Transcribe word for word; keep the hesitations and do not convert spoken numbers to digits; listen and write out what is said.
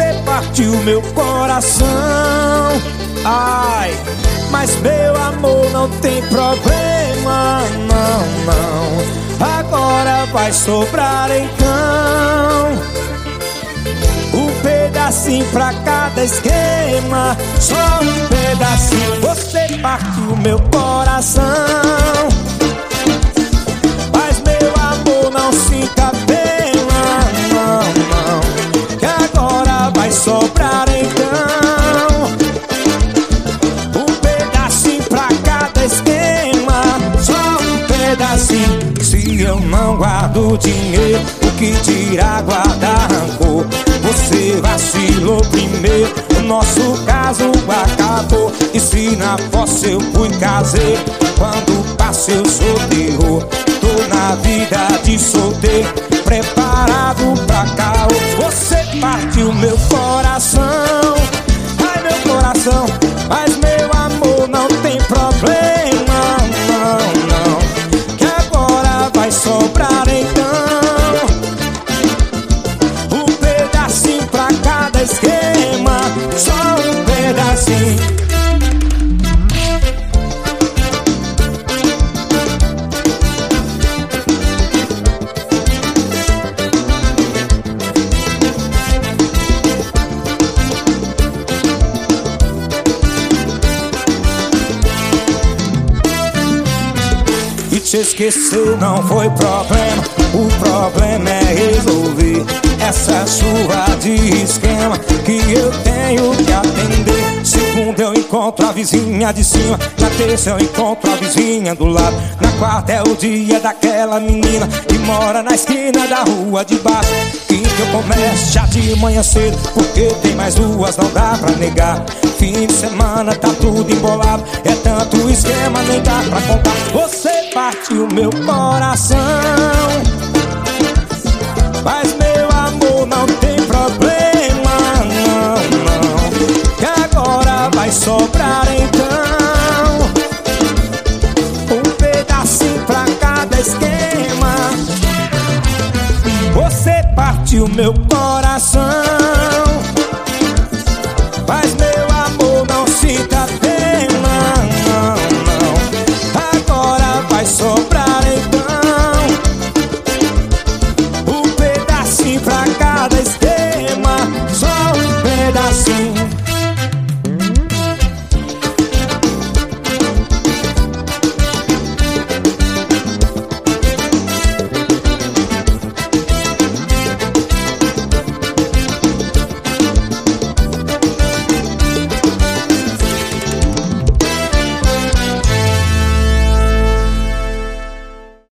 Você partiu meu coração. Ai, mas meu amor não tem problema, não, não. Agora vai sobrar então um pedacinho pra cada esquema. Só um pedacinho. Você partiu meu coração, mas meu amor não se encapela, não, não. Que agora vai sobrar então um pedacinho pra cada esquema. Só um pedacinho. Se eu não guardo dinheiro, o que dirá guardar rancor? Você vacilou primeiro, o nosso caso acabou. E se na fossa eu fui caseiro, quando passei eu sou terror. Tô na vida de solteiro, preparado pra caô. Você partiu meu coração, ai meu coração, mas meu amor não tem problema, não, não. Que agora vai sobrar então um pedacinho pra cada esquema. Só um pedacinho. E te esquecer não foi problema, o problema é resolver essa chuva de esquema que eu tenho que atender. Segunda eu encontro a vizinha de cima, na terça eu encontro a vizinha do lado, na quarta é o dia daquela menina que mora na esquina da rua de baixo. Quinta eu começo já de manhã cedo, porque tem mais duas, não dá pra negar. Fim de semana tá tudo embolado, é tanto esquema, nem dá pra contar. Você partiu meu coração, mas meu amor não tem problema, não, não. Que agora vai sobrar então um pedacinho pra cada esquema. Você partiu meu coração.